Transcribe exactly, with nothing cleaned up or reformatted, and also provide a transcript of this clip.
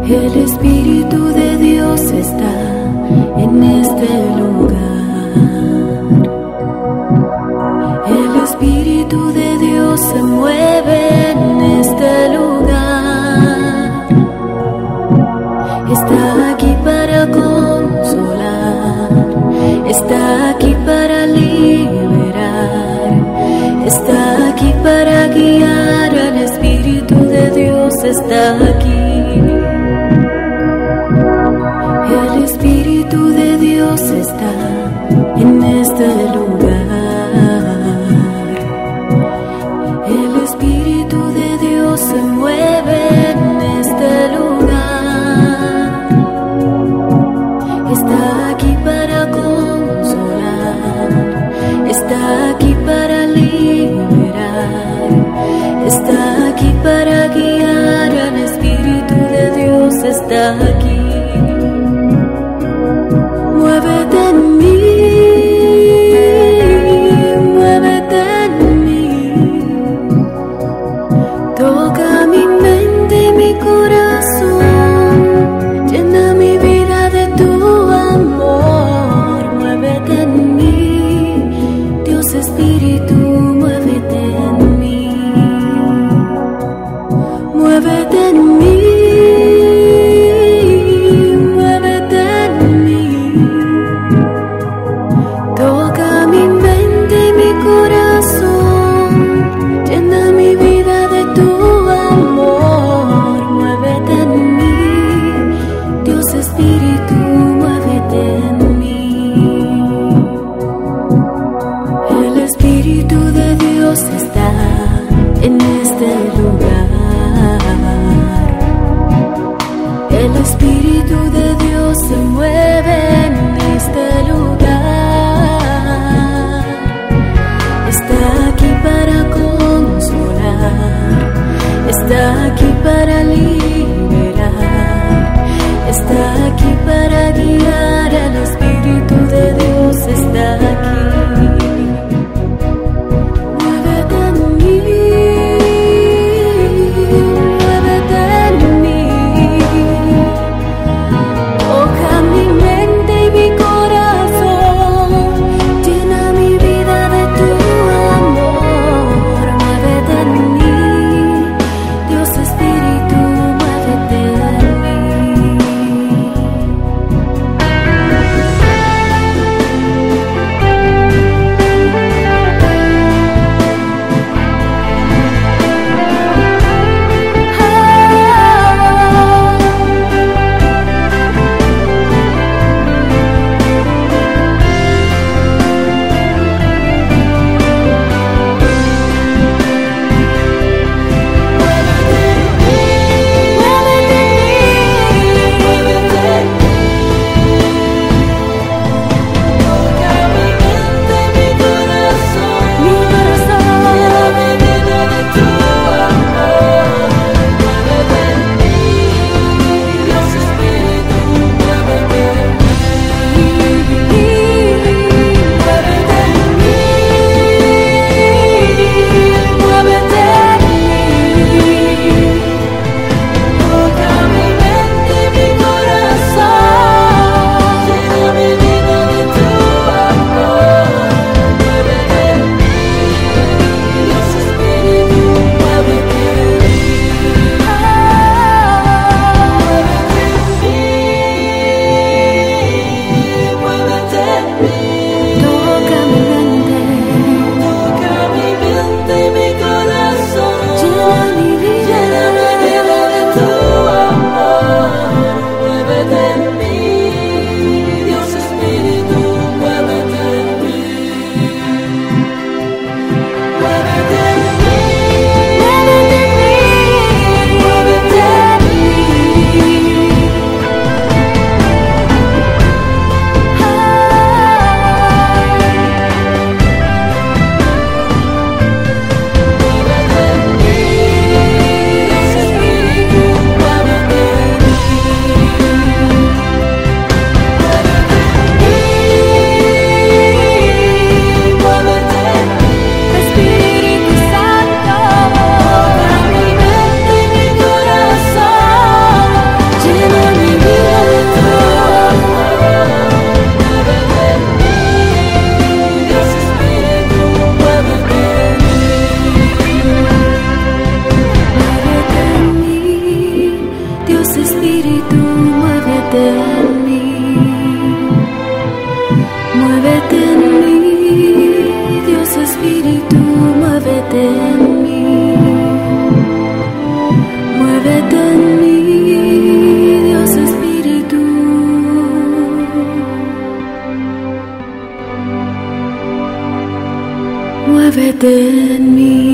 El Espíritu de Dios está en este lugar. El Espíritu de Dios se mueve en este lugar. Está aquí para consolar, está aquí para liberar, está aquí para guiar. El Espíritu de Dios está aquí. El Espíritu de Dios está en este lugar. El Espíritu de Dios se mueve en este lugar. Está aquí para consolar, está aquí para liberar, está aquí para guiar. El Espíritu de Dios está aquí. Muévete en mí, muévete en mí. Toca mi mente y mi corazón. Llena mi vida de tu amor. Muévete en mí, Dios Espíritu, muévete en mí. Muévete en mí. El Espíritu de Dios se mueve en este lugar. Está aquí para consolar, está aquí para liberar, está aquí para guiar. El Espíritu de Dios está aquí. Muévete en mí. Espíritu, muévete en mí. Muévete en mí, Dios Espíritu, muévete en mí. Muévete en mí, Dios Espíritu. Muévete en mí.